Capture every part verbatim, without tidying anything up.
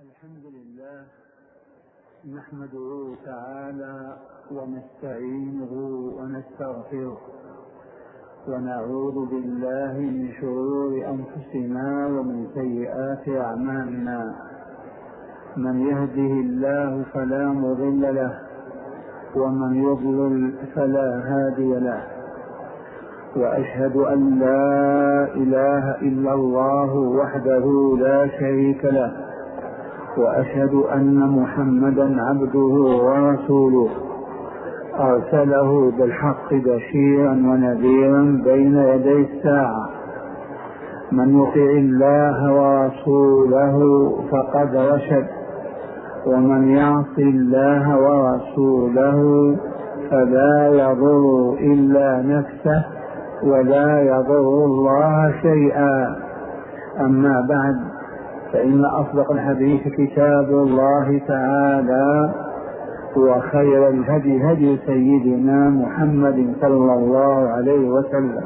الحمد لله نحمده تعالى ونستعينه ونستغفره ونعوذ بالله من شرور أنفسنا ومن سيئات أعمالنا. من يهده الله فلا مضل له ومن يضلل فلا هادي له، وأشهد أن لا إله إلا الله وحده لا شريك له، وأشهد أن محمدا عبده ورسوله أرسله بالحق بشيرا ونذيرا بين يدي الساعة. من يطع الله ورسوله فقد رشد، ومن يعص الله ورسوله فلا يضر إلا نفسه ولا يضر الله شيئا. أما بعد، فإن أصدق الحديث كتاب الله تعالى، وخير الهدي هدي سيدنا محمد صلى الله عليه وسلم،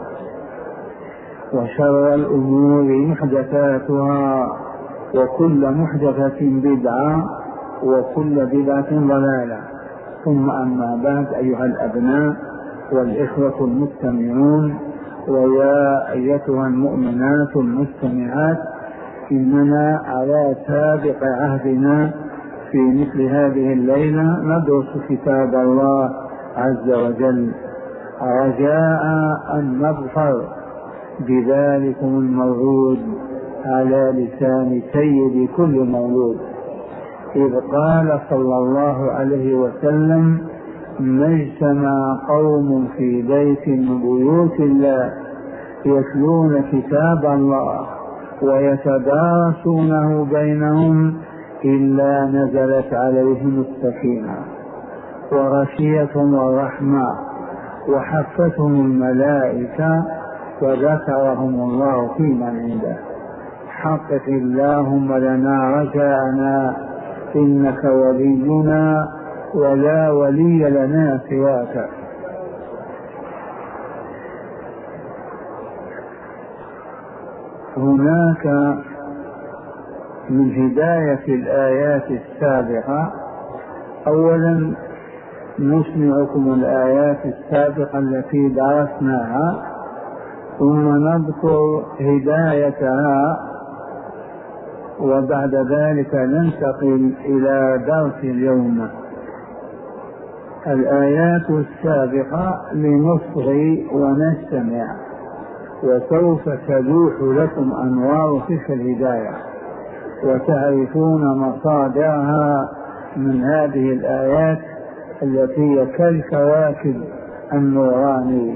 وشر الأمور محدثاتها، وكل محدثة بدعة، وكل بدعة ضلالة. ثم أما بعد، أيها الأبناء والإخوة المستمعون، ويا أيتها المؤمنات المستمعات، إننا على سابق عهدنا في مثل هذه الليلة ندرس كتاب الله عز وجل، رجاء أن نظفر بذلكم الموعود على لسان سيد كل مولود، إذ قال صلى الله عليه وسلم: ما اجتمع قوم في بيت من بيوت الله يتلون كتاب الله ويتدارسونه بينهم إلا نزلت عليهم السكينة وغشيتهم الرحمة وحفتهم الملائكة وذكرهم الله في من عنده. حقق اللهم لنا رجاءنا، إنك ولينا ولا ولي لنا سواك. هناك من هداية الآيات السابقة، أولا نسمعكم الآيات السابقة التي درسناها، ثم نذكر هدايتها، وبعد ذلك ننتقل إلى درس اليوم. الآيات السابقة لنصغي ونستمع، وسوف تلوح لكم أنوار تلك الهداية وتعرفون مصادرها من هذه الآيات التي هي كالكواكب النوراني.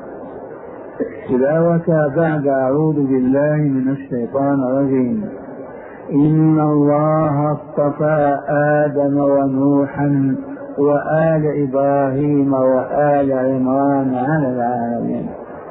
تلاوة بعد أعوذ بالله من الشيطان الرجيم. إن الله اصطفى آدم ونوحا وآل إبراهيم وآل عمران على العالمين،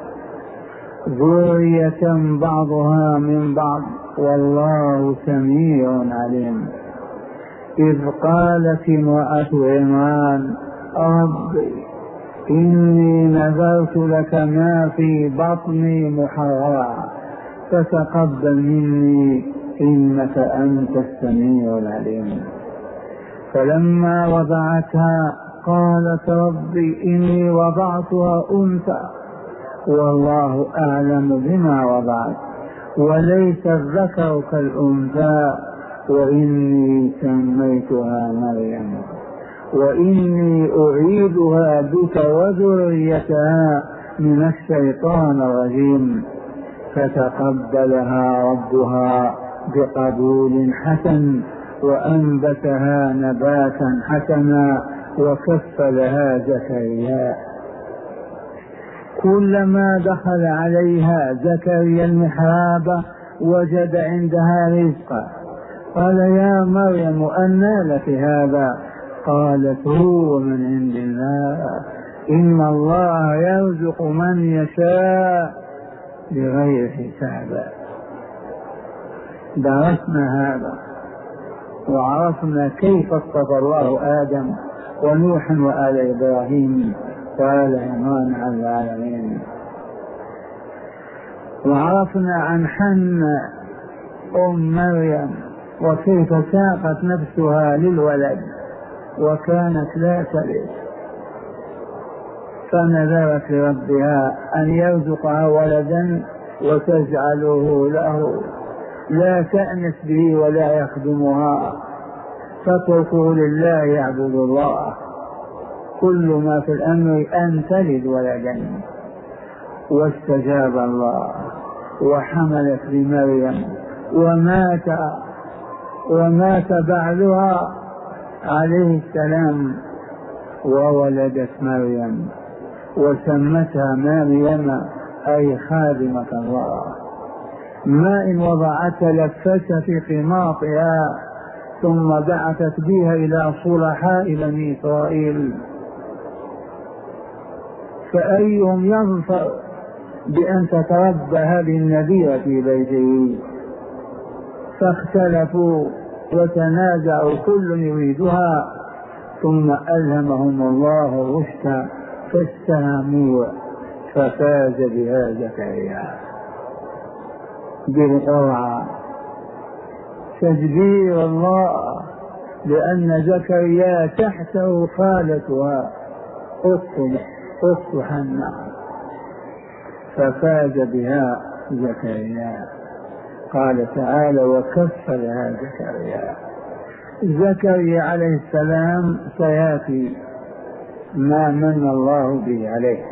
ذرية بعضها من بعض والله سميع عليم. إذ قالت امرأة عمران: ربي إني نذرت لك ما في بطني محررا فتقبل مني إنك أنت السميع العليم. فلما وضعتها قالت: ربي إني وضعتها أنثى والله أعلم بما وضعت وليس الذكر كالأنثى وإني سميتها مريم وإني أعيدها بك وذريتها من الشيطان الرجيم. فتقبلها ربها بقبول حسن وأنبتها نباتا حسنا وكفلها زكريا. كلما دخل عليها زكريا المحراب وجد عندها رزقا، قال: يا مريم أنى لك هذا؟ قالت: هو من عند الله، إن الله يرزق من يشاء بغير حساب. درسنا هذا وعرفنا كيف اصطفى الله آدم ونوحا وآل إبراهيم وآل عمران على العالمين، وعرفنا عن حنة أم مريم وكيف ساقت نفسها للولد وكانت لا تلد، فنذرت لربها أن يرزقها ولدا وتجعله له، لا تأنس به ولا يخدمها، فاتركه لله يعبد الله. كل ما في الأمر أن تلد ولدا. واستجاب الله وحملت بمريم ومات ومات بعدها عليه السلام وولدت مريم وسمتها مريم أي خادمة الله. ما إن وضعت لفت في قماطها ثم بعثت بها إلى صلحاء بني إسرائيل، فأيهم ينفر بأن تتربى هذه النبية في بيته؟ فاختلفوا وتنازعوا كل يريدها، ثم ألهمهم الله الرشد فاستهموا ففاز بها زكريا بالقرعة. تدبير الله، لأن زكريا تحته خالتها أخت حنة، ففاز بها زكريا. قال تعالى وكفلها زكريا. زكريا عليه السلام سيأتي ما من الله به عليه.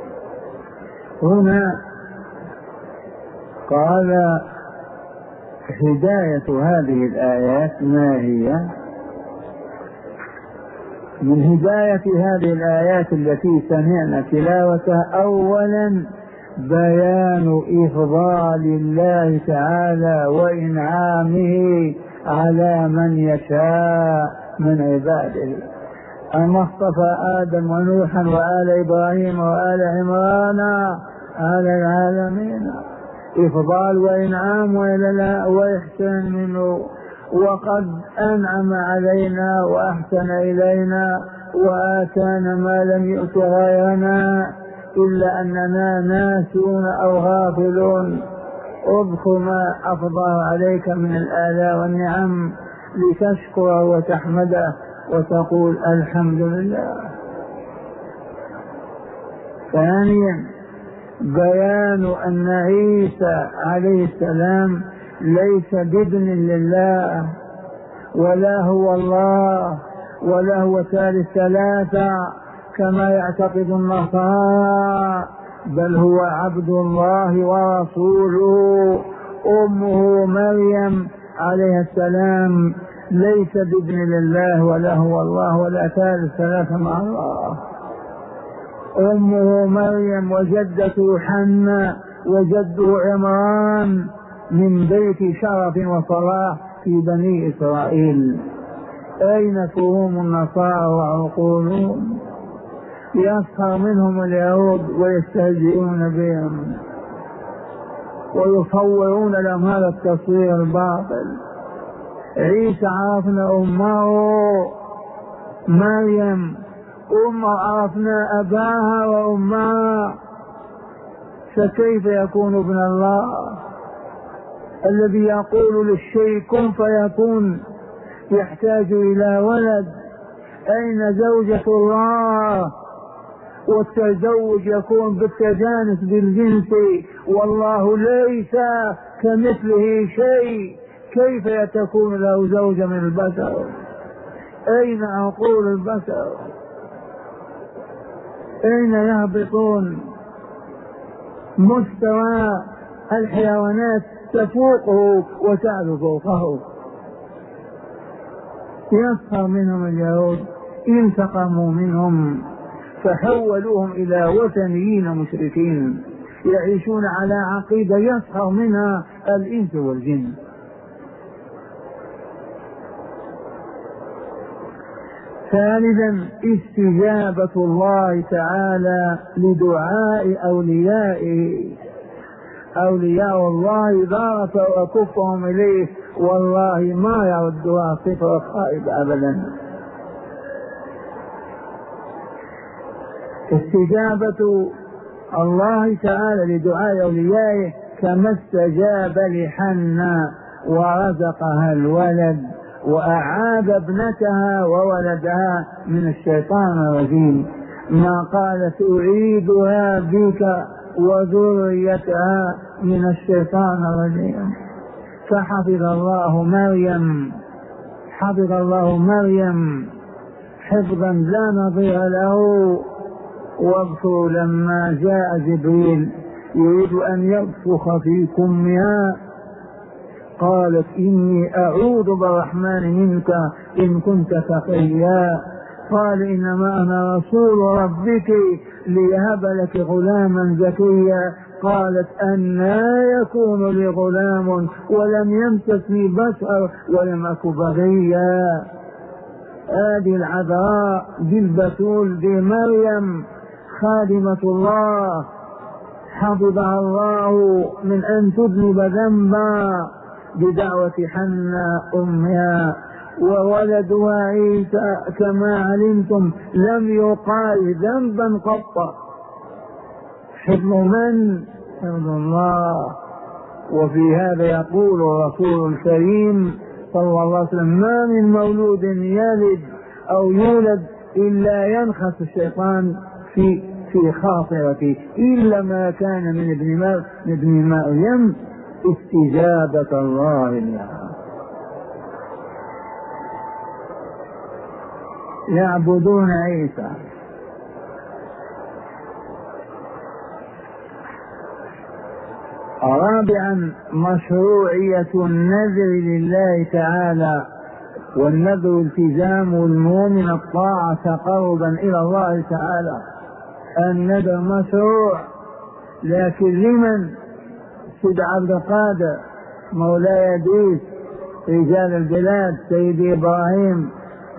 هنا قال هداية هذه الآيات ما هي؟ من هداية هذه الآيات التي سمعنا تلاوتها أولا بيان إفضال الله تعالى وإنعامه على من يشاء من عباده. أما اصطفى آدم ونوحا وآل إبراهيم وآل عمران على العالمين، إفضال وإنعام وإحسان منه. وقد أنعم علينا وأحسن إلينا وآتانا ما لم يؤت غيرنا، إلا أننا ناسون أو غافلون. اذكر ما أفضل عليك من الآلاء والنعم لتشكره وتحمده وتقول الحمد لله. ثانيا بيان أن عيسى عليه السلام ليس بابن لله ولا هو الله ولا هو ثالث ثلاثة كما يعتقد النصارى، بل هو عبد الله ورسوله. أمه مريم عليه السلام ليس بابن لله ولا هو الله ولا ثالث ثلاثة مع الله. أمه مريم وجدته حنة وجده عمران من بيت شرف وصلاح في بني إسرائيل. أين فهم النصارى وعقولهم؟ يسخر منهم اليهود ويستهزئون بهم ويصورون لهم هذا التصوير الباطل. عيسى عرفنا أمه مريم، أم عرفنا أباها وأمها، فكيف يكون ابن الله الذي يقول للشيء كن فيكون يحتاج إلى ولد؟ أين زوجة الله؟ والتزوج يكون بالتجانس بالجنس، والله ليس كمثله شيء، كيف تكون له زوجة من البشر؟ أين عقول البشر؟ أين يهبطون؟ مستوى الحيوانات تفوقه وتعلو فوقه. يسخر منهم اليهود، انتقموا منهم فحولوهم إلى وثنيين مشركين يعيشون على عقيدة يسخر منها الإنس والجن. ثالثا استجابة الله تعالى لدعاء أوليائه. أولياء الله إذا رفعوا أكفهم إليه والله ما يردها صفر خائب أبدا. استجابة الله تعالى لدعاء أوليائه كما استجاب لحنة ورزقها الولد وأعاد ابنتها وولدها من الشيطان الرجيم، ما قالت أعيدها بك وذريتها من الشيطان الرجيم. فحفظ الله مريم حفظ الله مريم حفظا لا نظير له. واذكروا لما جاء جبريل يريد أن ينفخ في كمها قالت إني أعوذ بالرحمن منك إن كنت تقيا. قال إنما أنا رسول ربك ليهب لك غلاما زكيا. قالت أنى يكون لي غلام ولم يمسسني بشر ولم أك بغيا. هذه العذراء بالبتول بمريم خادمة الله حفظها الله من أن تذنب ذنبا بدعوة حنة أمها. وولدها عيسى كما علمتم لم يقال ذنبا قط. حفظ من؟ حفظ الله. وفي هذا يقول الرسول الكريم صلى الله عليه وسلم ما من مولود يلد أو يولد إلا ينخس الشيطان في في خاطرته إلا ما كان من ابن ابن مريم استجابة الله لها. يعبدون عيسى. رابعا مشروعية النذر لله تعالى، والنذر التزام المؤمن الطاعة تقربا إلى الله تعالى. النذر مشروع، لكن لمن؟ سيد عبد القادر مولاي ديس رجال البلاد سيدي إبراهيم.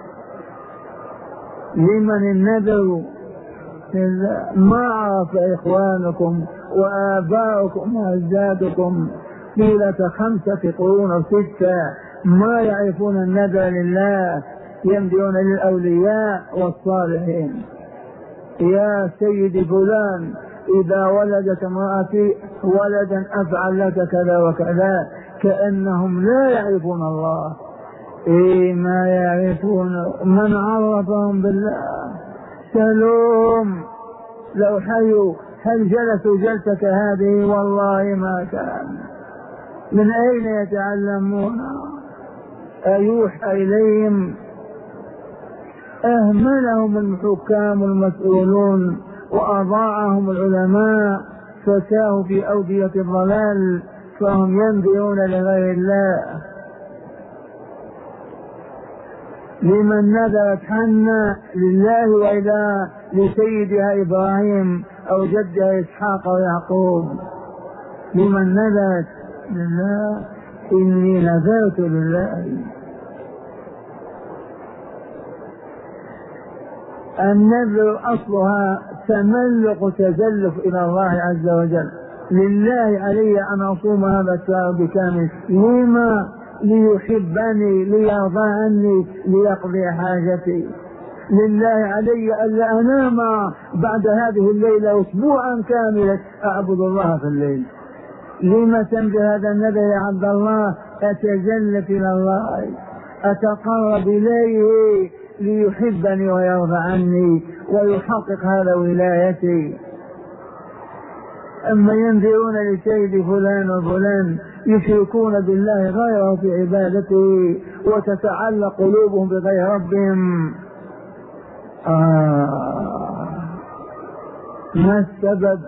لمن النذر؟ ما عرف إخوانكم وآباؤكم وأجدادكم طيلة خمسة قرون أو ستة ما يعرفون النذر لله، ينذرون للأولياء والصالحين. يا سيدي فلان إذا ولدت امرأتي ولدا أفعل لك كذا وكذا، كأنهم لا يعرفون الله. إيه ما يعرفون. من عرفهم بالله؟ سلوم لو حيوا هل جلسوا جلسة هذه؟ والله ما كان. من أين يتعلمون؟ أيوحى إليهم؟ أهملهم الحكام المسؤولون وأضاعهم العلماء فساهوا في أودية الضلال فهم ينذرون لغير الله. لمن نذرت حنة لله وإذا لسيدها إبراهيم أو جدها إسحاق ويعقوب. لمن نذرت لله إني نذرت لله. النذر أصلها تملق تزلف إلى الله عز وجل. لله علي أن أصوم هذا الشهر بكامل. لما؟ ليحبني، ليرضى عني، ليقضي حاجتي. لله علي ألا أنام بعد هذه الليلة أسبوعا كاملا أعبد الله في الليل. لما تنذر هذا النذر يا عبد الله؟ أتزلف إلى الله، أتقرب إليه ليحبني ويرضى عني ويحقق هذا ولايتي. أما ينذرون لسيد فلان وفلان يشركون بالله غيره في عبادته وتتعلق قلوبهم بغير ربهم. آه. ما السبب؟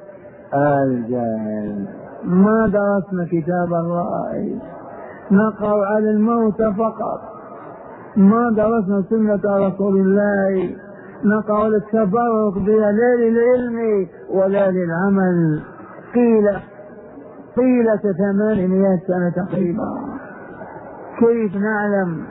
الجهل. ما درسنا كتاب الله، نقرأ على الموت فقط. ما درسنا سنة رسول الله، نقرأ للتفرق بها لا للعلم ولا للعمل. قيل طيلة ثمانمائة سنة تقريبا. كيف نعلم؟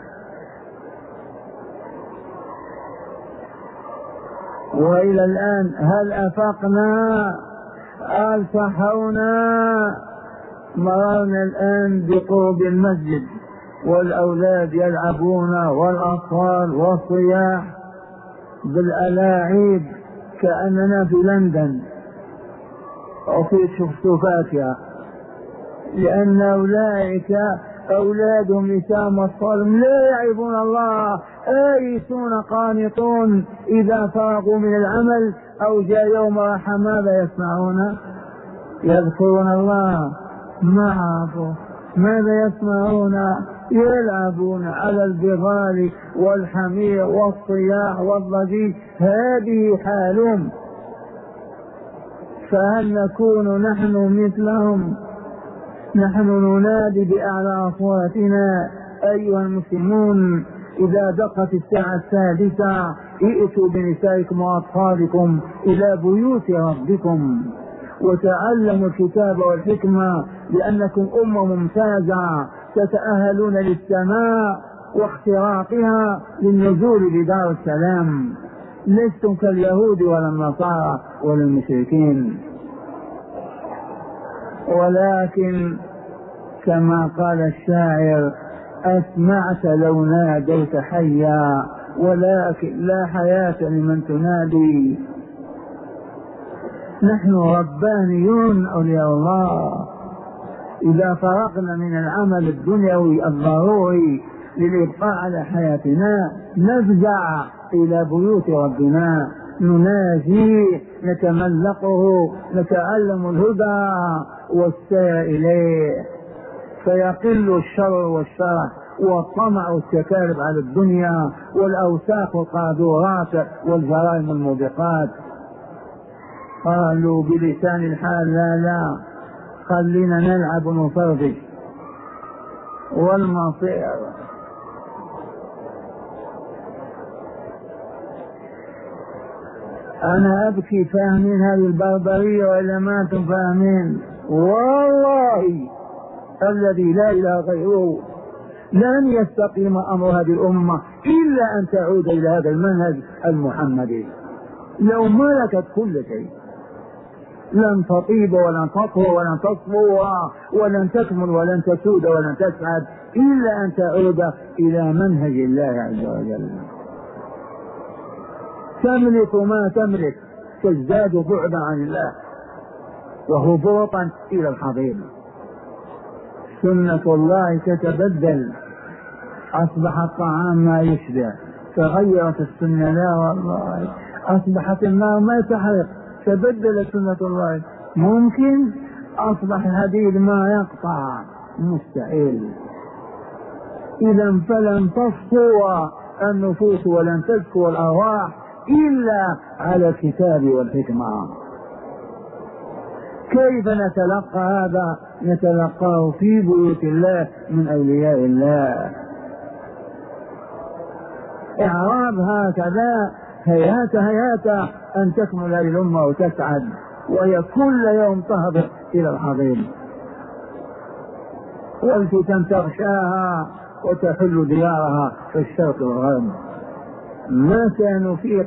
وإلى الآن هل أفقنا؟ هل صحونا؟ مررنا الآن بقرب المسجد والأولاد يلعبون والأطفال والصياح بالألاعيب كأننا في لندن أو في شفتوفاتها، لأن أولئك أولادهم لسام والصلم لا يعرفون الله، آيسون قانطون إذا فرغوا من العمل أو جاء يوم راحة ماذا يسمعون؟ يذكرون الله ما عرفوا. ماذا يسمعون؟ يلعبون على البغال والحمير والصياح والضجيج، هذه حالهم. فهل نكون نحن مثلهم؟ نحن ننادي بأعلى أصواتنا أيها المسلمون إذا دقت الساعة السادسة ائتوا بنسائكم وأطفالكم إلى بيوت ربكم وتعلموا الكتاب والحكمة، لأنكم أمة ممتازة تتأهلون للسماء واختراقها للنزول بدار السلام. لستم كاليهود ولا النصارى ولا المشركين، ولكن كما قال الشاعر أسمعت لو ناديت حيا ولكن لا حياة لمن تنادي. نحن ربانيون أولياء الله، إذا فرغنا من العمل الدنيوي الضروري للإبقاء على حياتنا نفزع إلى بيوت ربنا نناجي نتملقه نتعلم الهدى والسير إليه، فيقل الشر والشرح والطمع والتكالب على الدنيا والأوساخ والقاذورات والجرائم الموبقات. قالوا بلسان الحال لا لا خلينا نلعب ونفرج. والمصير أنا أبكي فاهمين هذه البربرية وإلا ما أنتم فاهمين؟ والله الذي لا إله غيره لن يستقيم أمر هذه الأمة إلا أن تعود إلى هذا المنهج المحمدي. لو ملكت كل شيء لن تطيب ولن تطهر ولن تصفو ولن تكمل ولن تسود ولن تسعد إلا أن تعود إلى منهج الله عز وجل. تملك ما تملك تزداد بعدا عن الله وهبوطا إلى الحضيض. سنة الله تتبدل، أصبح الطعام ما يشبع تغيرت السنة، لا والله أصبحت النار ما تحرق تبدلت سنة الله. ممكن أصبح الحديد ما يقطع، مستحيل. إذا فلن تصفو النفوس ولن تزكو الأرواح إلا على الكتاب والحكمة. كيف نتلقى هذا؟ نتلقاه في بيوت الله من أولياء الله. إعراب هكذا هيهات هيهات أن تكمل هذه الأمة وتسعد وهي كل يوم تهبط إلى الحضيض، والفتن تغشاها وتحل ديارها في الشرق والغرب. ما سنفيق.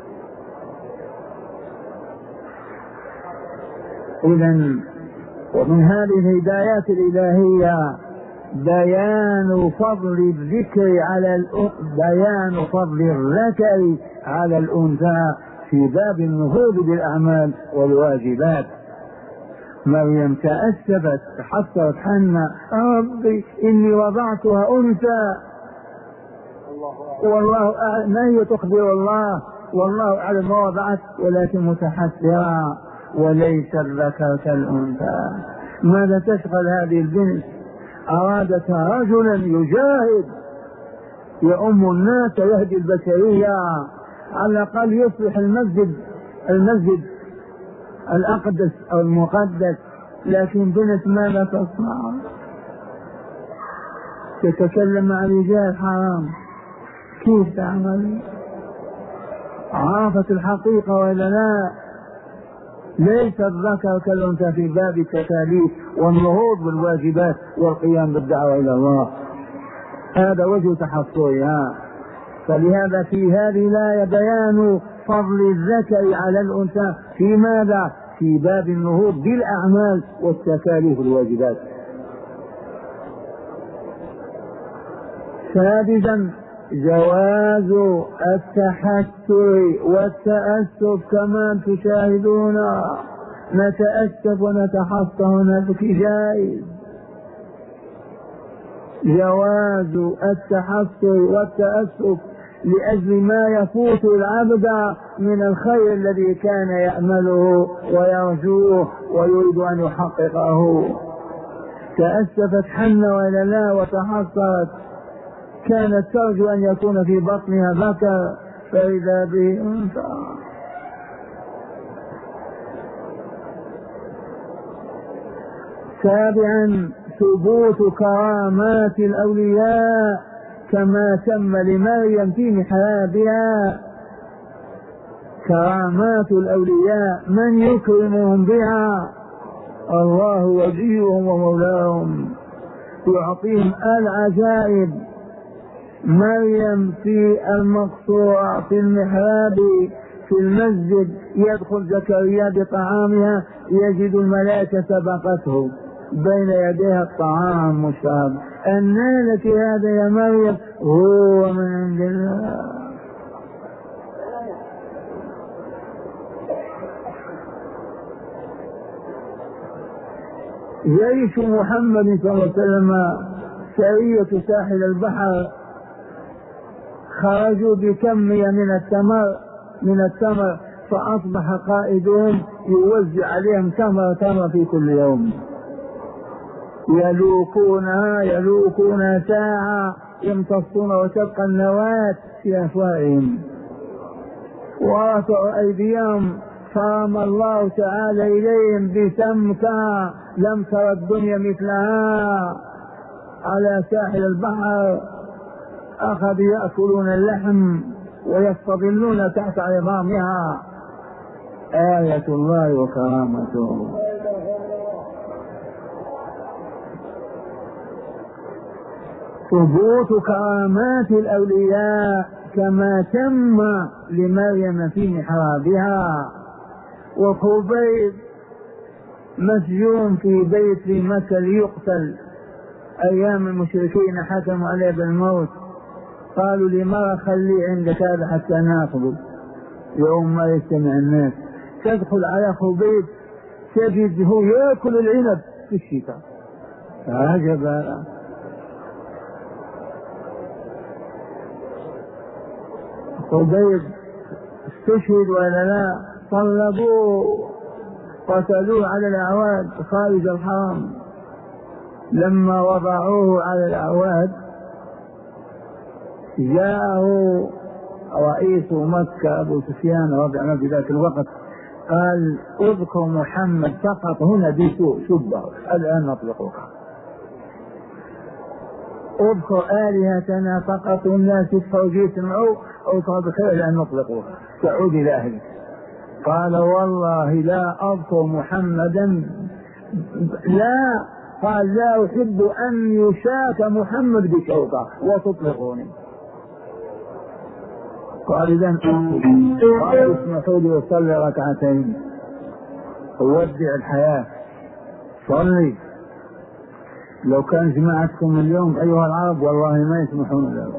إذن ومن هذه الهدايات الإلهية بيان فضل الذكر على بيان فضل الذكر على الأنثى في باب النهوض بالأعمال والواجبات. مريم تأسفت حصرت حنة ربي إني وضعتها أنثى والله ما هي تخبر الله والله أعلم ما وضعت ولكن متحسرة وليس الذكر كالأنثى. ماذا تشغل هذه البنت؟ أرادت رجلا يجاهد يؤم الناس يهدي البشرية، على الأقل يصلح المسجد المسجد الأقدس أو المقدس، لكن بنت ماذا تصنع؟ تتكلم مع رجال حرام، كيف تعمل؟ عرفت الحقيقة ولا لا؟ ليس الذكر كالأنثى في باب التكاليف والنهوض بالواجبات والقيام بالدعوة إلى الله. هذا وجه تحصرها. فلهذا في هذه الآية بيان فضل الذكر على الأنثى في ماذا؟ في باب النهوض بالأعمال والتكاليف والواجبات. سادسا جواز التحسر والتأسف كما تشاهدون، نتأسف ونتحسر ونبكي جائز. جواز التحصر والتأسف لأجل ما يفوت العبد من الخير الذي كان يأمله ويرجوه ويريد أن يحققه. تأسفت حنة وإلا لا وتحصرت، كانت ترجو أن يكون في بطنها ذكر فإذا به أنثى. سابعا ثبوت كرامات الأولياء كما تم لمريم في محرابها. كرامات الأولياء من يكرمهم بها؟ الله وليهم ومولاهم، يعطيهم العجائب. مريم في المقصورة في المحراب في المسجد، يدخل زكريا بطعامها يجد الملائكة سبقته بين يديها الطعام مشتهى. أنى لك هذا يا مريم؟ هو من عند الله. جيش محمد صلى الله عليه وسلم سرية ساحل البحر خرجوا بكمية من التمر من التمر فأصبح قائدهم يوزع عليهم تمر تمر في كل يوم، يلوكونها يلوكونها ساعة يمتصون وتبقى النواة في أفواههم، ورفعوا أيديهم فرمى الله تعالى إليهم بسمكة لم تر الدنيا مثلها على ساحل البحر. أخذوا يأكلون اللحم ويستظلون تحت عظامها. آية الله وكرامته. ثبوت كرامات الأولياء كما تم لمريم في محرابها. وخبيب مسجون في بيت في مكة ليقتل، أيام المشركين حكموا عليه بالموت، قالوا لمرة خليه عندك هذا حتى ناخذه يوم ما يجتمع الناس. تدخل على خبيب تجده يأكل العنب في الشتاء. عجبا. خبيب استشهد ولا لا؟ صلبوه قتلوه على الأعواد خارج الحرم. لما وضعوه على الأعواد جاءه رئيس مكة أبو سفيان رضي الله عنه في ذاك الوقت، قال اذكر محمد فقط هنا بسوء شبه الآن نطلقها، اذكر آلهتنا فقط الناس يدفعوا يسمعوا أو بخير الآن نطلقها تعود إلى أهله. قال والله لا أذكر محمدا، لا قال لا أحب أن يشاك محمد بشوكة وتطلقوني. قال إذن قال اسمحوا لي وصلي ركعتين وودع الحياة صلي. لو كان جماعتكم اليوم أيها العرب والله ما يسمحون له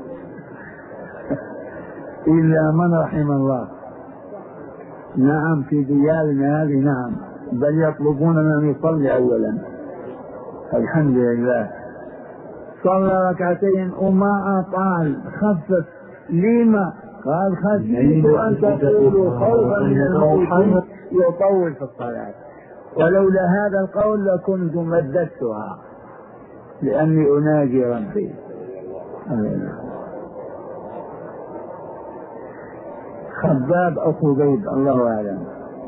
إلا من رحم الله. نعم في ديارنا هذه نعم، بل يطلبون من يصلي أولا. الحمد لله صلى ركعتين وما أطال خفف. لما؟ قال خشيت أن تقولوا خوفا من الموت يطول في الصلاة، ولولا هذا القول لكنت مددتها لأني أناجي ربي. خباب أو خبيب الله أعلم.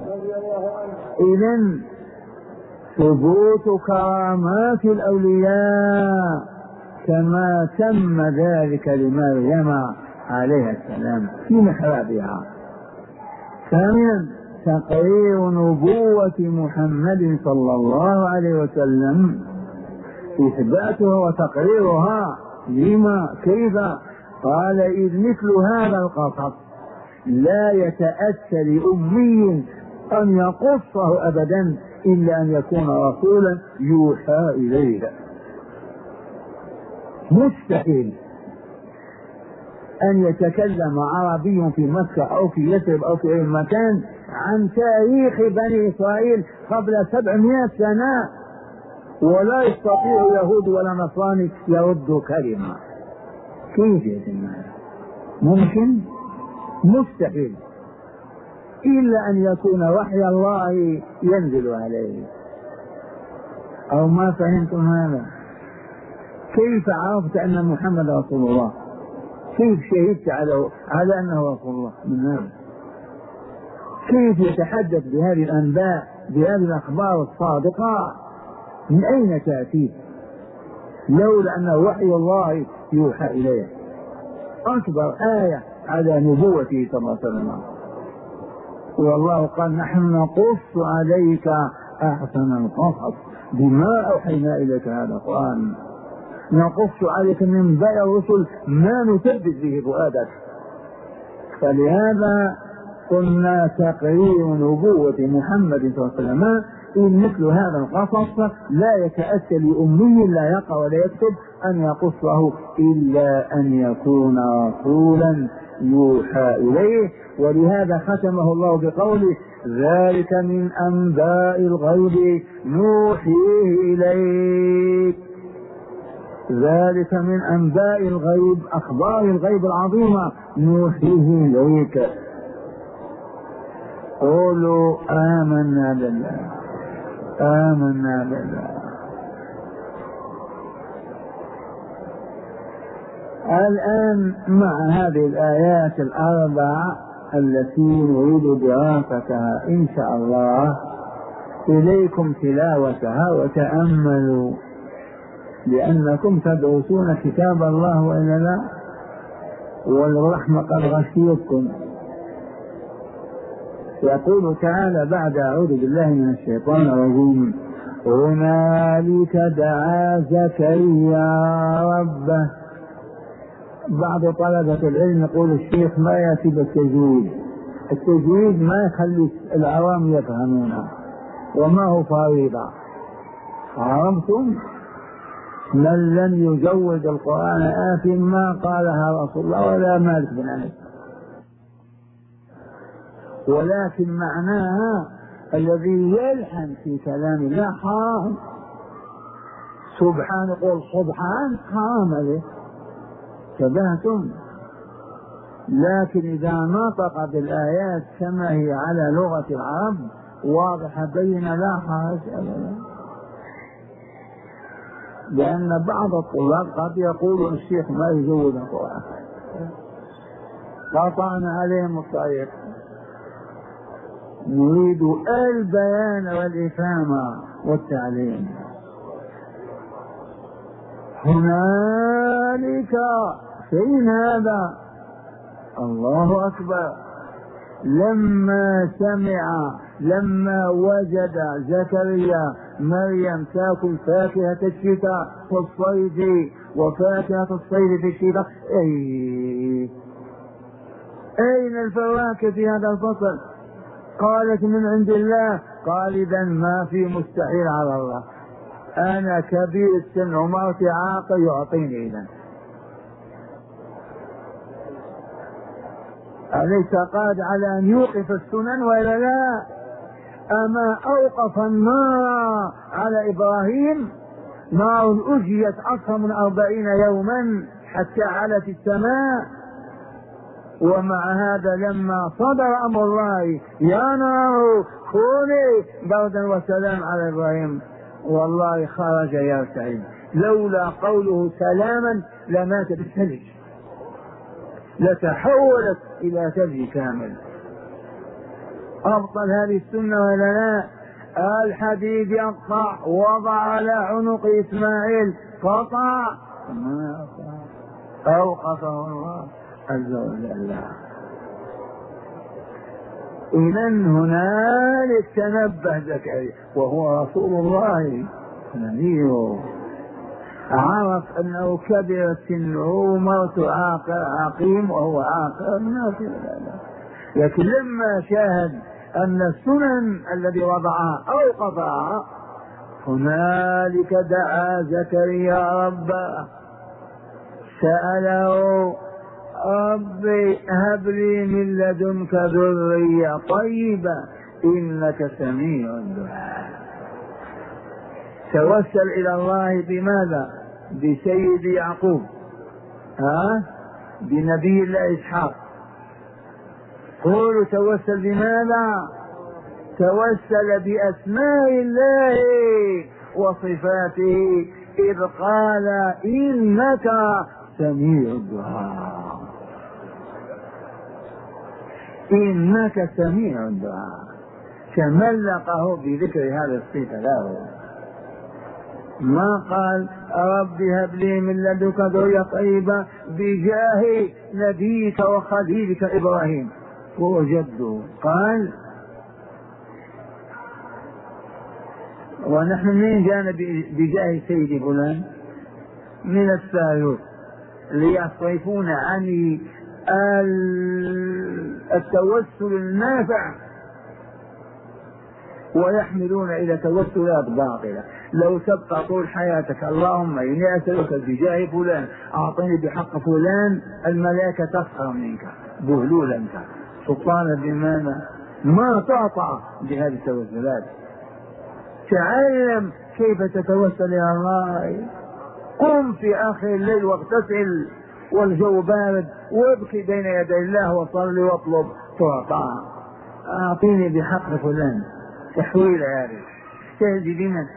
إذن ثبوت كرامات الأولياء كما تم ذلك لمريم عليها السلام في محرابها. ثانيا تقرير نبوة محمد صلى الله عليه وسلم، إثباتها وتقريرها. لما؟ كيف؟ قال إذ مثل هذا القصص لا يتأتى لأمي أن يقصه أبدا إلا أن يكون رسولا يوحى إليه. مستحيل أن يتكلم عربي في مكة أو في يثرب أو في أي مكان عن تاريخ بني إسرائيل قبل سبعمائة سنة ولا يستطيع يهود ولا نصراني يردوا كلمة. كيف يا جماعة؟ ممكن؟ مستحيل، إلا أن يكون وحي الله ينزل عليه. أو ما فهمتم هذا؟ كيف عرفت أن محمد رسول الله؟ كيف شهدت على على أنه رسول الله من هذا؟ كيف يتحدث بهذه الأنباء بهذه الأخبار الصادقة؟ من أين تأتي لولا أنه وحي الله يوحى إليه؟ أكبر آية على نبوته صلى الله عليه وسلم. والله قال نحن نقص عليك أحسن القصص بما أوحينا إليك هذا القرآن، نقص عليك من بين الرسل ما نثبت به فؤادك. فلهذا قلنا تقرير نبوة محمد صلى الله عليه وسلم إن مثل هذا القصص لا يتأتى لأمي لا يقرأ ولا يكتب أن يقصه إلا أن يكون رسولا يوحى إليه. ولهذا ختمه الله بقوله ذلك من أنباء الغيب نوحيه إليك. ذلك من أنباء الغيب، أخبار الغيب العظيمة نوحيه إليك. قولوا آمنا بالله آمنا بالله. الآن مع هذه الآيات الأربع التي نريد دراستها إن شاء الله إليكم تلاوتها وتأملوا، لأنكم تدرسون كتاب الله وإلا لا؟ والرحمة قد غشيتكم. يقول تعالى بعد أعوذ بالله من الشيطان الرجيم هنالك دعا زكريا ربه. بعض طلبة العلم يقول الشيخ ما يأتي بالتجويد، التجويد ما يخلي العوام يفهمونه وما هو فريضة. عرفتم؟ من لم يجود القرآن آثم ما قالها رسول الله ولا مالك بن أنس، ولكن معناها الذي يلحن في كلام الله حرام. سبحان قول سبحان حرام عليه، شبهتم. لكن إذا نطق بالآيات كما هي على لغة العرب واضحة بين لا حرج أبدا. لأن بعض الطلاب قد يقول الشيخ ما يزود القرآن، قطعنا عليهم الطريق. نريد البيان والإفهام والتعليم. هنالك فين هذا؟ الله أكبر. لما سمع لما وجد زكريا مريم تأكل فاكهة الشتاء في الصيف وفاكهة الصيف في الشتاء، أي أين الفواكه في هذا الفصل؟ قالت من عند الله. قال إذا ما في مستحيل على الله، أنا كبير السن ومرتي عاقل يعطيني. إذا أليس قاد على أن يوقف السنن ولا لا؟ أما أوقف النار على إبراهيم، نار أجيت أكثر من أربعين يوما حتى علت السماء. ومع هذا لما صدر أمر الله يا نار كوني بردا وسلام على إبراهيم، والله خرج يرتعد. لولا قوله سلاما لمات بالثلج، لتحولت إلى ثلج كامل. أبطل هذه السنة ولا لا؟ الحديد يقطع، وضع على عنق إسماعيل قطع ما أوقفه الله عز وجل. إذن هنالك تنبه زكريا وهو رسول الله نبيه، عرف أنه كبر سنه ومرته عقيم وهو عاقر الناس. لكن لما شاهد أن السنن الذي وضعها أوقفها هنالك دعا زكريا ربه، سأله ربي هب لي من لدنك ذرية طيبة إنك سميع الدعاء. توسل إلى الله بماذا؟ بسيد يعقوب، ها؟ بنبي الله إسحاق. قولوا توسل بماذا؟ توسل بأسماء الله وصفاته، إذ قال إنك سميع الدعاء، إنك سميع الدعاء، تملقه بذكر هذا الصفة. لا ما قال رب هب لي من لدنك ذرية طيبة بجاه نبيك وخليلك إبراهيم هو جده، قال ونحن من جانا بجاه سيد فلان من الثالوث ليصرفون عن التوسل النافع ويحملون إلى توسلات باطلة. لو تبقى طول حياتك اللهم إني أسألك بجاه فلان أعطني بحق فلان، الملائكة تسخر منك بهلول أنت سلطان بماذا؟ ما تعطى بهذه التوسلات. تعلم كيف تتوسل إلى الله. قم في آخر الليل واغتسل والجو بارد وابكي بين يدي الله وصلي واطلب تعطى. أعطيني بحق فلان تحويل هذه تهدي بمن؟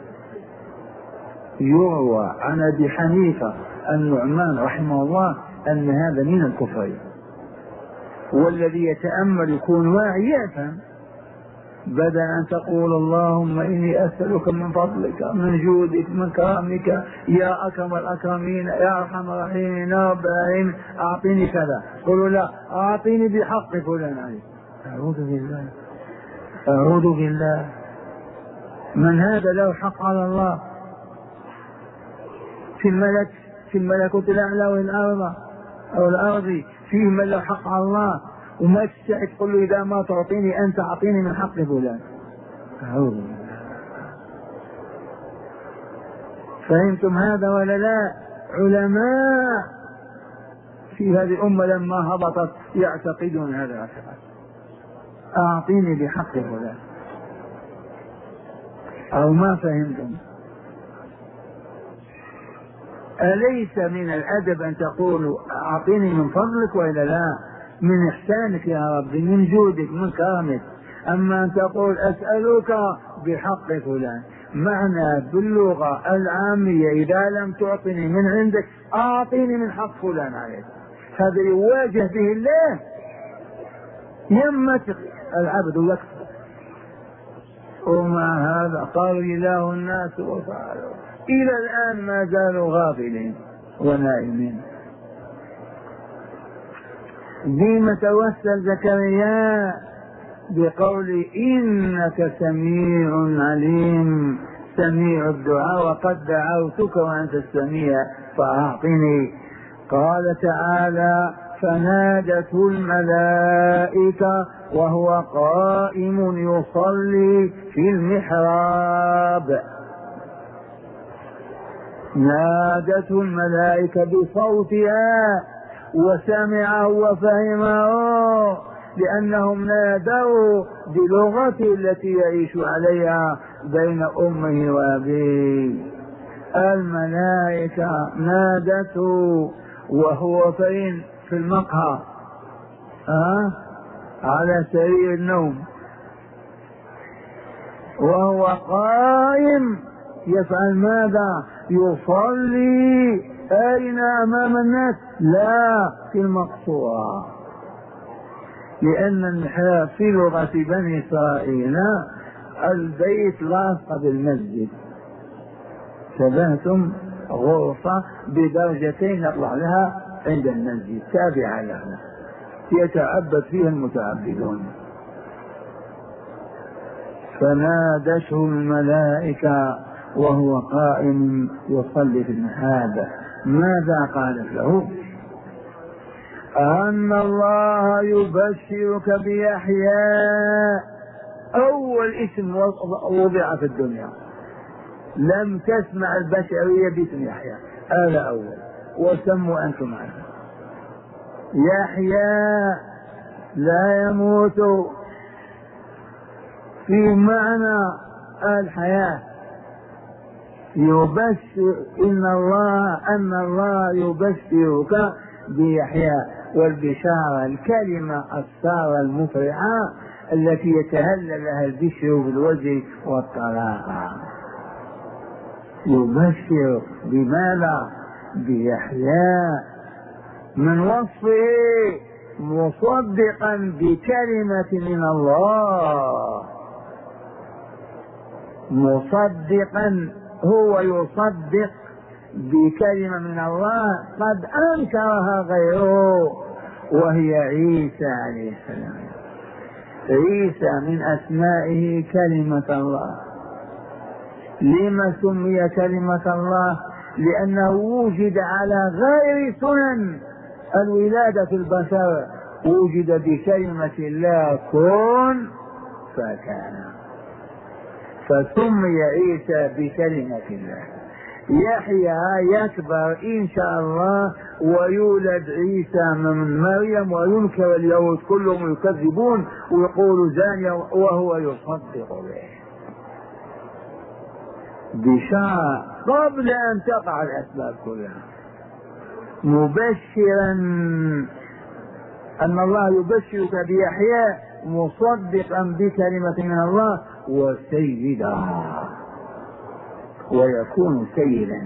يروى عن أبي حنيفة النعمان رحمه الله أن هذا من الكفر، والذي يتأمل يكون واعيا بدل أن تقول اللهم إني أسألك من فضلك من جودك من كرمك يا أكرم الأكرمين يا أرحم الراحمين يا رب العالمين أعطيني كذا، قولوا لا أعطيني بحق فلان عليك. أعوذ بالله أعوذ بالله، من هذا له حق على الله في الملك في الملكوت الأعلى والأرض أو الأرض، فيه من له حق على الله، وما تستحق تقول له إذا ما تعطيني أنت أعطيني من حق فلان. أعوذ بالله. فهمتم هذا ولا لا؟ علماء في هذه الأمة لما هبطت يعتقدون هذا الاعتقاد، أعطيني بحق فلان. أو ما فهمتم؟ أليس من الأدب أن تقولوا أعطيني من فضلك وإلا لا؟ من إحسانك يا ربي من جودك من كرمك. أما أن تقول أسألك بحق فلان، معنى باللغة العامية إذا لم تعطني من عندك أعطيني من حق فلان عليك. هذا يواجه به الله يمت العبد يكفر. ومع هذا قالوا إله الناس وفعلوا إلى الآن ما زالوا غافلين ونائمين. بما توسل زكريا بقول إنك سميع عليم سميع الدعاء وقد دعوتك وأنت السميع فأعطني. قال تعالى فنادته الملائكة وهو قائم يصلي في المحراب. نادته الملائكة بصوتها وسمعه وفهمه، لأنهم نادوا بلغته التي يعيش عليها بين أمه وأبيه. الملائكة نادته وهو فين؟ في المقهى أه؟ على سرير النوم، وهو قائم يفعل ماذا؟ يصلي. أين؟ أمام الناس؟ لا، في المقصورة، لأن المحراب في لغة بني إسرائيل البيت لاصق بالمسجد، شبهتم غرفة بدرجتين يطلع لها عند المسجد تابعة لها يتعبد فيها المتعبدون. فنادته الملائكة وهو قائم يصلي في المحراب. ماذا قالت له؟ أن الله يبشرك بيحيى. أول اسم وضع في الدنيا لم تسمع البشرية باسم يحيى، هذا أول، وسموا أنتم عنه. يحيى لا يموت في معنى الحياة، يبشر إن الله أن الله يبشرك بيحيى، والبشارة الكلمة السارة المفرحة التي يتهلل لها البشر بالوجه والطلاقة. يبشر بماذا؟ بيحيى. من وصفه مصدقا بكلمة من الله، مصدقا، هو يصدق بكلمة من الله قد أنكرها غيره، وهي عيسى عليه السلام. عيسى من أسمائه كلمة الله. لما سمي كلمة الله؟ لأنه وجد على غير سنن الولادة في البشر، وجد بكلمة الله كن فكان، فسمي عيسى بكلمة الله. يحيى يكبر إن شاء الله ويولد عيسى من مريم، وينكر اليهود كلهم يكذبون ويقولوا زانية وهو يصدق به. بشارة قبل أن تقع الأسباب كلها، مبشرا أن الله يبشرك بيحيى مصدقا بكلمة من الله وسيدا، ويكون سيدا.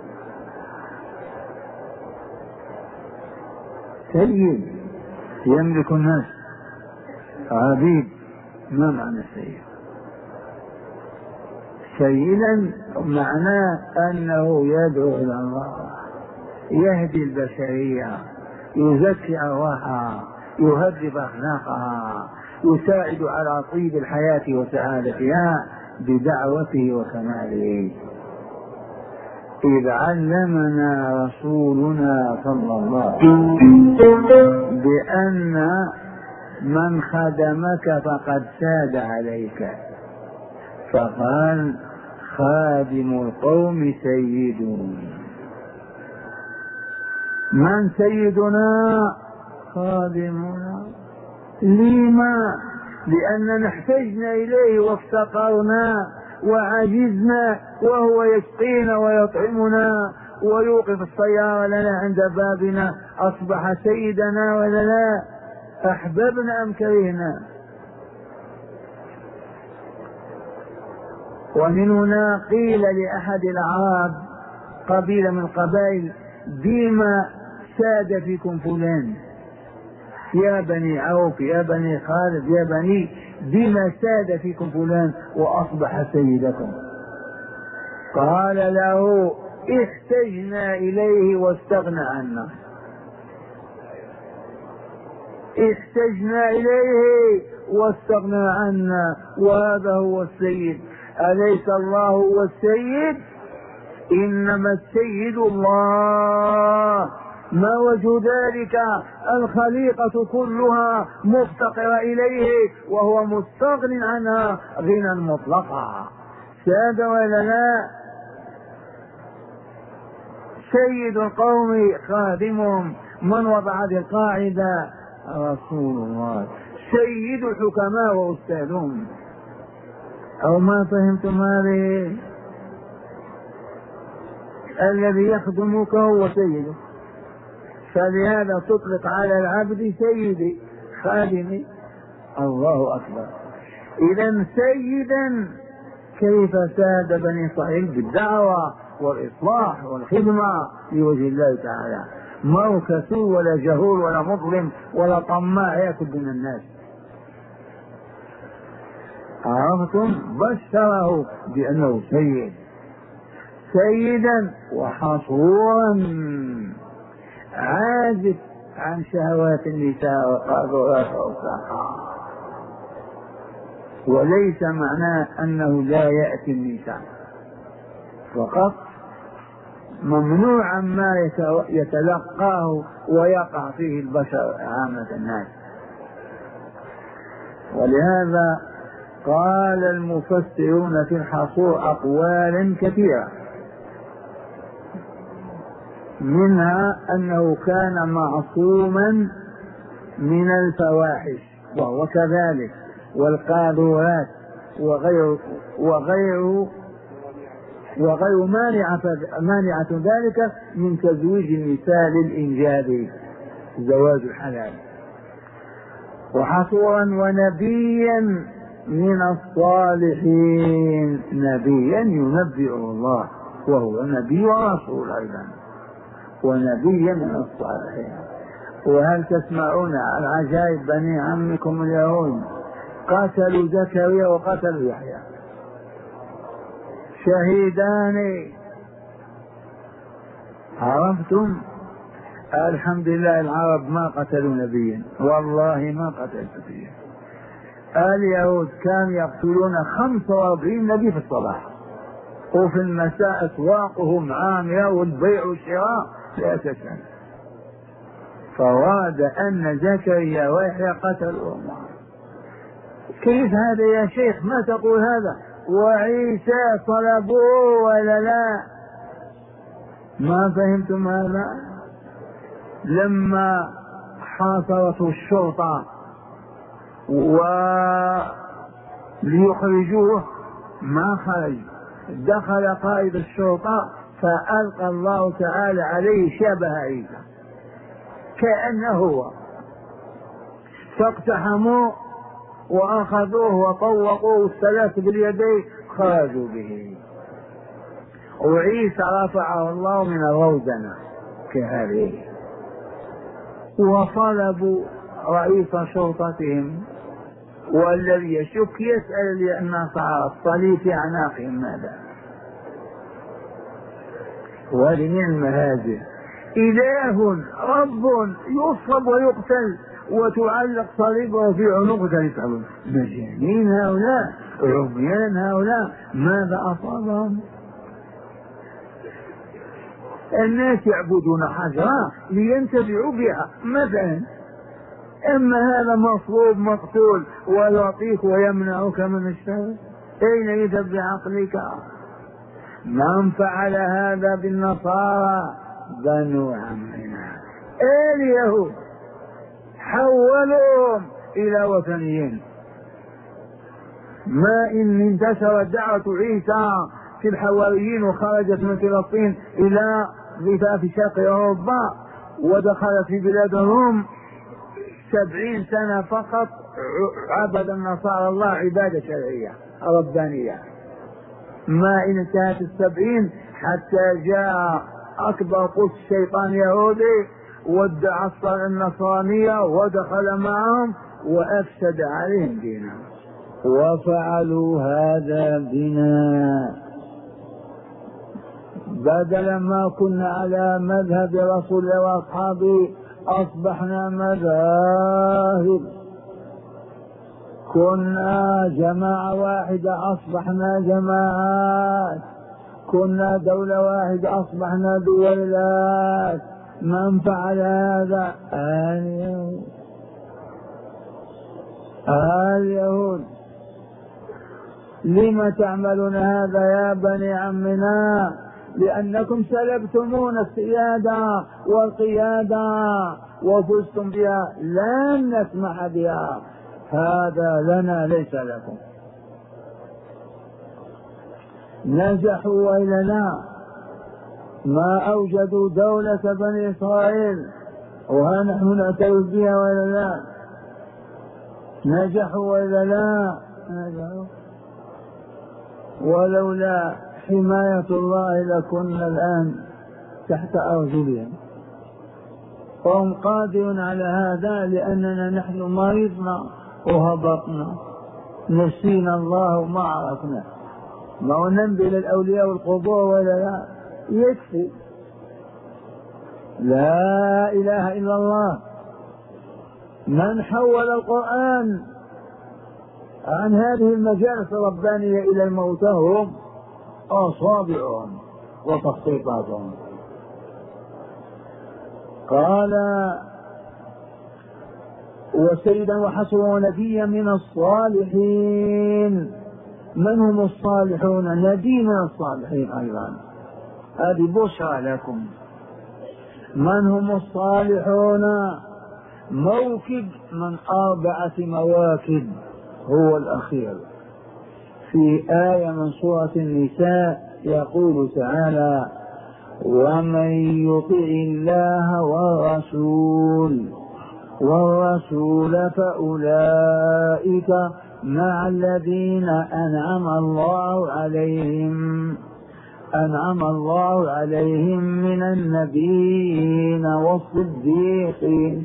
سيد يملك الناس، عبيد. ما معنى سيد؟ سيدا معناه أنه يدعو إلى الله، يهدي البشرية، يزكي أرواحها، يهذب أخلاقها، يساعد على طيب الحياة وسعادتها بدعوته وكماله. إذ علمنا رسولنا صلى الله عليه وسلم بأن من خدمك فقد ساد عليك، فقال خادم القوم سيدون. من سيدنا؟ خادمنا. لما؟ لأننا احتجنا إليه وافتقرنا وعجزنا، وهو يسقينا ويطعمنا ويوقف السيارة لنا عند بابنا. أصبح سيدنا ولا لا؟ أحببنا أم كرهنا؟ ومن هنا قيل لأحد الأعراب، قبيلة من القبائل: بما ساد فيكم فلان؟ يا بني عوف، يا بني خالد، يا بني، بما ساد فيكم فلان وأصبح سيدكم؟ قال له: احتجنا إليه واستغنى عنا. احتجنا إليه واستغنى عنا، وهذا هو السيد. أليس الله هو السيد؟ إنما السيد الله. ما وجه ذلك؟ الخليقة كلها مفتقرة إليه وهو مستغن عنها غنى مطلقا. ساد ولا لا؟ سيد القوم خادمهم. من وضع هذه القاعدة؟ رسول الله. سيد الحكماء وأستاذهم. أو ما فهمتم هذه؟ الذي يخدمك هو سيدك، فلهذا تطلق على العبد سيدي، خادمي. الله أكبر. إذا سيدا كيف ساد بني إسرائيل؟ بالدعوة والإصلاح والخدمة لوجه الله تعالى. ما هو كسول ولا جهول ولا مظلم ولا طماع يأكل من الناس. عرفتم؟ بشره بأنه سيد، سيدا وحصورا، عاجز عن شهوات النساء وقاذورات وأوساخها. وليس معناه أنه لا يأتي النساء، فقط ممنوع ما يتلقاه ويقع فيه البشر عامة الناس. ولهذا قال المفسرون في الحصور أقوال كثيرة، منها أنه كان معصوما من الفواحش وهو كذلك، والقاذورات وغيره وغيره وغير مانعة مانعة ذلك من تزويج النساء للإنجاب، زواج الحلال. وحصورا ونبيا من الصالحين، نبيا ينبئه الله وهو نبي ورسول أيضا، ونبيا من الصالحين. وهل تسمعون عن عجائب بني عمكم اليهود؟ قتلوا زكريا وقتلوا يحيى، شهيدان. عرفتم؟ الحمد لله العرب ما قتلوا نبيا، والله ما قتلوا نبيا. اليهود كانوا يقتلون خمسة وأربعين نبي في الصباح، وفي المساء أسواقهم عامرة والبيع والشراء لا تسأل. فورد أن زكريا ويحيى قتلوا الله. كيف هذا يا شيخ؟ ما تقول هذا؟ وعيسى طلبوه ولا لا؟ ما فهمتم هذا؟ لما حاصرته الشرطة وليخرجوه ما خرج، دخل قائد الشرطة فألقى الله تعالى عليه شبه عيسى كأنه هو، فاقتحموه وأخذوه وطوقوه الثلاث باليدين خرجوا به. وعيسى رفعه الله من الروزنة كهذه. وطلبوا رئيس شرطتهم والذي يشك يسأل النصارى الصليب في أعناقهم ماذا؟ وهذه من المهازل. إله رب يصلب ويقتل وتعلق صليبه في عنقه، تسألون مجانين هؤلاء، عميان هؤلاء، ماذا أصابهم؟ الناس يعبدون حجرا لينتفعوا بها مثلا، أما هذا مصلوب مقتول ويعطيك ويمنعك من الشر، أين يذهب بعقلك؟ من فعل هذا بالنصارى بنو عمنا اليهود، حولوهم إلى وثنيين. ما إن انتشرت دعوة عيسى في الحواريين وخرجت من فلسطين إلى ضفاف شرق أوروبا ودخلت في بلاد الروم، سبعين سنة فقط عبد النصارى الله عبادة شرعية ربانية. ما إن انتهت السبعين حتى جاء أكبر قوس الشيطان يهودي وادعى النصرانية ودخل معهم وأفسد عليهم دينهم. وفعلوا هذا بنا بدلا ما كنا على مذهب رسول الله وأصحابه أصبحنا مذاهب، كنا جماعة واحدة أصبحنا جماعات، كنا دولة واحدة أصبحنا دولات. من فعل هذا؟ اليهود. اليهود. لم تعملون هذا يا بني عمنا؟ لأنكم سلبتمون السيادة والقيادة وفزتم بها، لن نسمح بها، هذا لنا ليس لكم. نجحوا وإلا لا؟ ما أوجدوا دولة بني إسرائيل وها نحن نعترف بها وإلا لا؟ نجحوا وإلا لا؟ نجحوا. ولولا حماية الله لكنا الآن تحت أرجلهم. وهم قادرون على هذا لأننا نحن مرضنا وهبطنا، نسينا الله وما عرفنا. ما ننبي للأولياء والقبور ولا لا؟ يكفي لا إله إلا الله. من حول القرآن عن هذه المجالس الربانية إلى الموتى هم أصابعهم وتخطيطاتهم. قال وسيدا وحسبا ونبيا من الصالحين. من هم الصالحون؟ نبي من الصالحين أيضا، هذه بشرى لكم. من هم الصالحون؟ موكب من أربعة مواكب هو الأخير في آية من سورة النساء يقول تعالى: ومن يطع الله والرسول والرسول فأولئك مع الذين أنعم الله عليهم أنعم الله عليهم من النبيين والصديقين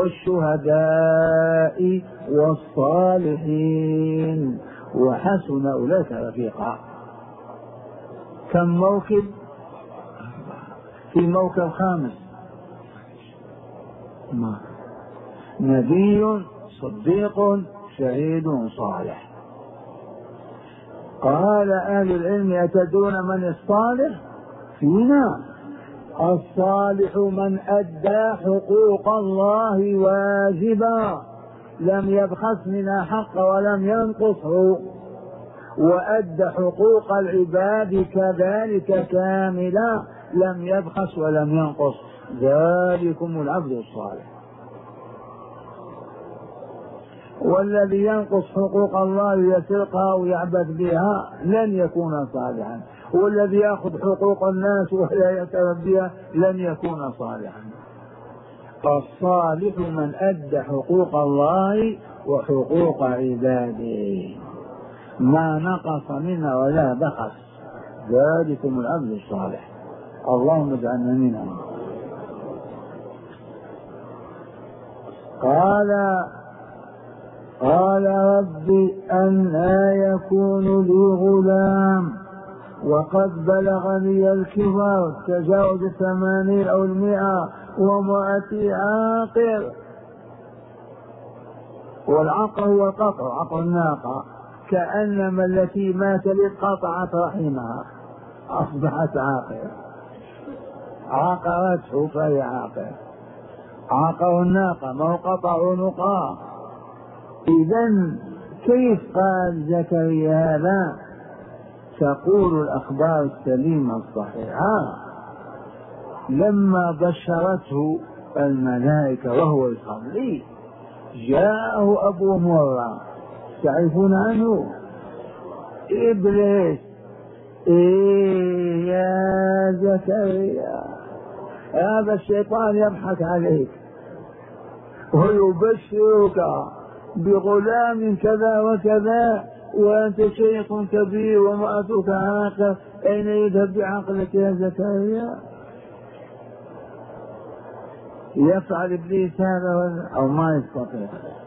والشهداء والصالحين وحسن أولئك رفيقا. كم موكب؟ في موكب خامس: نبي صديق شهيد صالح. قال أهل العلم: أتدرون من الصالح فينا؟ الصالح من أدى حقوق الله واجبا، لم يبخس منها حق ولم ينقصه، وأدى حقوق العباد كذلك كاملا، لم يبخس ولم ينقص. ذلكم العبد الصالح. والذي ينقص حقوق الله ويسرقها ويعبد بها لن يكون صالحا، والذي يأخذ حقوق الناس ولا يعترف بها لن يكون صالحا. فالصالح من أدى حقوق الله وحقوق عباده ما نقص منها ولا بخس. ذلكم العبد الصالح. اللهم اجعلنا منهم. قال قال رب أنى يكون لي غلام وقد بلغني الكبر، تجاوز الثمانين أو المئة، وامرأتي عاقر. والعقر هو القطع، عقر الناقة، كأنما التي مات لي قطعت رحمها أصبحت عاقر، عاقرته فهي عاقر. عاقر الناقة ما هو قطع عنقها. إذن كيف قال زكريا هذا؟ تقول الأخبار السليمة الصحيحة: لما بشرته الملائكة وهو يصلي جاءه أبو مرة، تعرفون عنه؟ إبليس. إيه يا زكريا، هذا الشيطان يضحك عليك ويبشرك بغلام كذا وكذا وأنت شيخ كبير وامرأتك عاقر، أين يذهب بعقلك يا زكريا؟ يفعل إبليس هذا أو ما يستطيع؟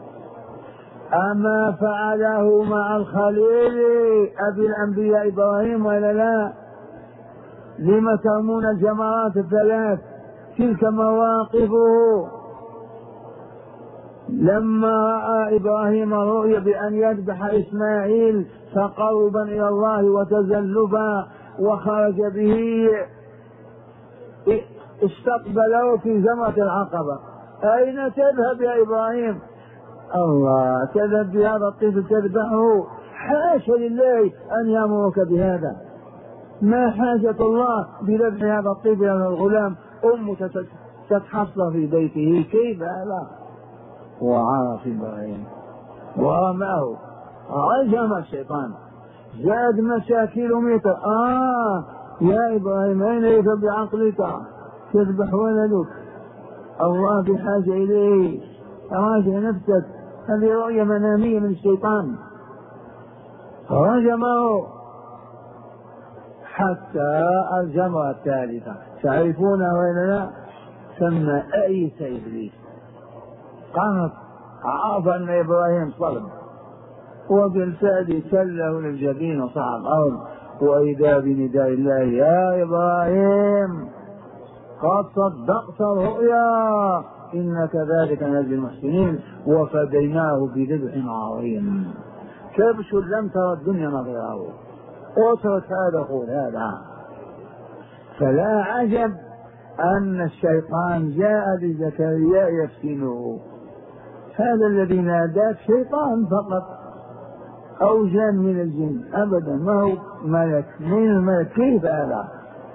أما فعله مع الخليل أبي الأنبياء إبراهيم ولا لا؟ لم ترمون الجمرات الثلاث؟ تلك مواقفه. لما رأى إبراهيم رؤيا بأن يذبح إسماعيل تقربا إلى الله وتزلفا وخرج به، استقبله في جمرة العقبة: أين تذهب يا إبراهيم؟ الله، تذهب بهذا الطفل تذبحه؟ حاشا لله أن يأمرك بهذا. ما حاجة الله بذبح هذا الطفل من الغلام؟ أمه تتحصى في بيته، كيف هذا؟ وعرف إبراهيم ورماه، رجم الشيطان، زاد مشاكل متر. آه يا إبراهيم، أين يذهب بعقلك؟ تذبح ولدك، الله بحاجة إليه، راجع نفسك. هذه رؤية منامية من الشيطان. رجمه حتى الجمرة الثالثة، تعرفونها ولا لا؟ سمى أيس إبليس. قامت عرف أن إبراهيم صلب، وبالفعل سله للجبين وصعد الأرض، وإذا بنداء الله: يا إبراهيم قد صدقت الرؤيا إن كذلك نجزي المحسنين وفديناه بذبح عظيم. كبش لم ترى الدنيا نظيره. اترك هذا قول هذا. فلا عجب أن الشيطان جاء لزكريا يفتنه. هذا الذي ناداك شيطان فقط أو جان من الجن، أبدا ما هو ملك من الملك. كيف هذا؟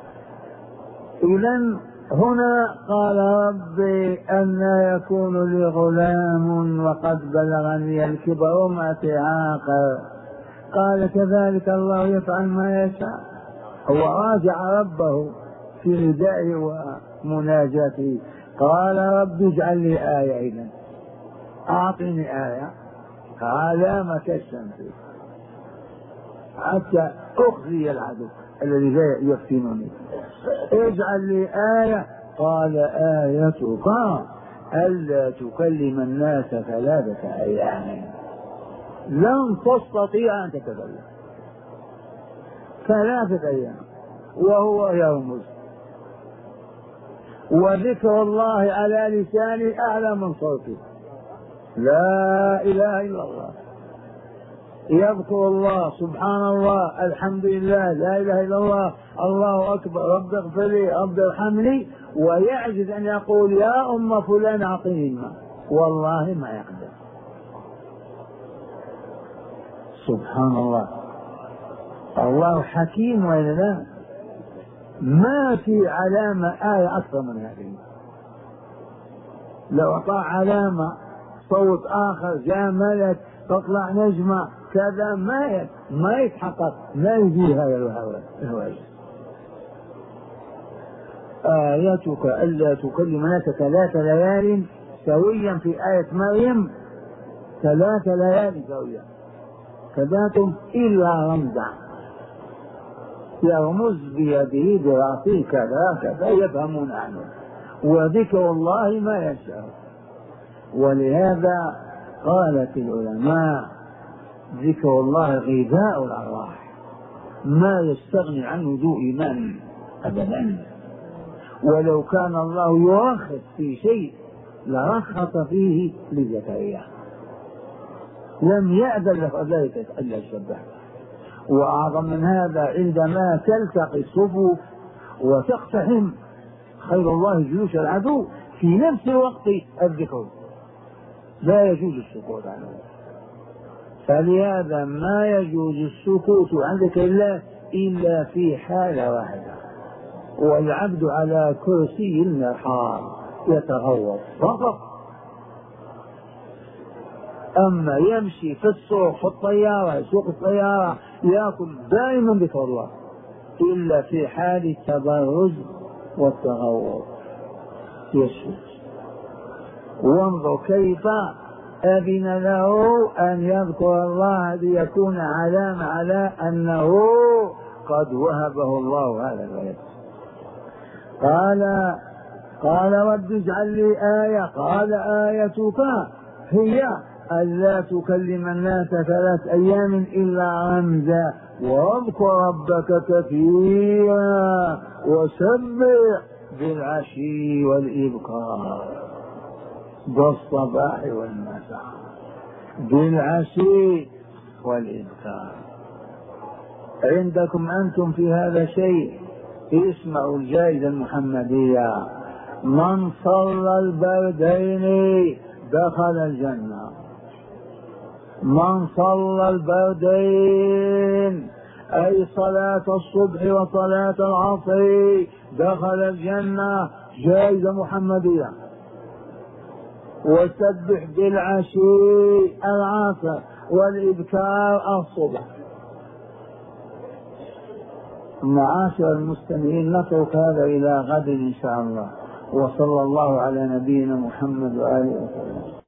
إذن هنا قال: ربي أنى يكون لي غلام وقد بلغني الكبر وامرأتي عاقر. قال: كذلك الله يفعل ما يشاء. هو راجع ربه في ندائه ومناجاته، قال رب اجعل لي آية، إذن أعطني آية علامة كالشمس حتى أخزي العدو الذي جاء يفتنني، اجعل لي آية. قال آيتك ألا تكلم الناس ثلاثة أيام، لن تستطيع أن تتكلم ثلاثة أيام وهو يرمز، وذكر الله على لسانه أعلى من صوته، لا إله إلا الله، يذكر الله سبحان الله الحمد لله لا إله إلا الله الله أكبر رب اغفر لي رب ارحمني، ويعجز أن يقول يا أم فلان أعطيني الماء، والله ما يقدر. سبحان الله، الله حكيم ولا لا؟ ما في علامة آية أكثر من هذه، لو أعطى علامة صوت آخر جاء ملك تطلع نجمة كذا ما ما يتحقق، ما يجي هذا الهوى. آياتك ألا تكلم الناس ثلاث ليال سويا، في آية مريم ثلاث ليال سويا كذاتم إلا رمزا، يرمز بيده براسه كذا كذا يفهمون عنه، وذكر الله ما يشاء. ولهذا قالت العلماء ذكر الله غذاء الأرواح، ما يستغني عنه ذو إيمان أبدا، ولو كان الله يرخص في شيء لرخص فيه لزكريا، لم يأذن له ذلك ألا يسبح. وأعظم من هذا عندما تلتقي الصفوف وتقتحم خير الله جيوش العدو في نفس الوقت الذكر، لا يجوز السكوت عنه. فلهذا ما يجوز السكوت عن ذكر الله إلا في حالة واحدة، والعبد على كرسي النحار يتغوط فقط. أما يمشي في السوق في الطيارة سوق الطيارة يأكل دائما ذكر الله إلا في حال التبرز والتغوط يسكت. وانظر كيف أذن له أن يذكر الله ليكون علامة على أنه قد وهبه الله هذا الولد. قال قال رب اجعل لي آية، قال آيتك هي ألا تكلم الناس ثلاث أيام إلا رمزا، واذكر ربك كثيرا وسبح بالعشي والإبكار، بالصباح والمساء، بالعشي والإبكار. عندكم أنتم في هذا شيء؟ اسمعوا الجائزة المحمدية: من صلى البردين دخل الجنة، من صلى البردين أي صلاة الصبح وصلاة العصر دخل الجنة، جائزة محمدية. وسبح بالعشي العصر والإبكار الصبح. معاشر المستمعين، نترك هذا إلى غد إن شاء الله، وصلى الله على نبينا محمد وآله وسلم.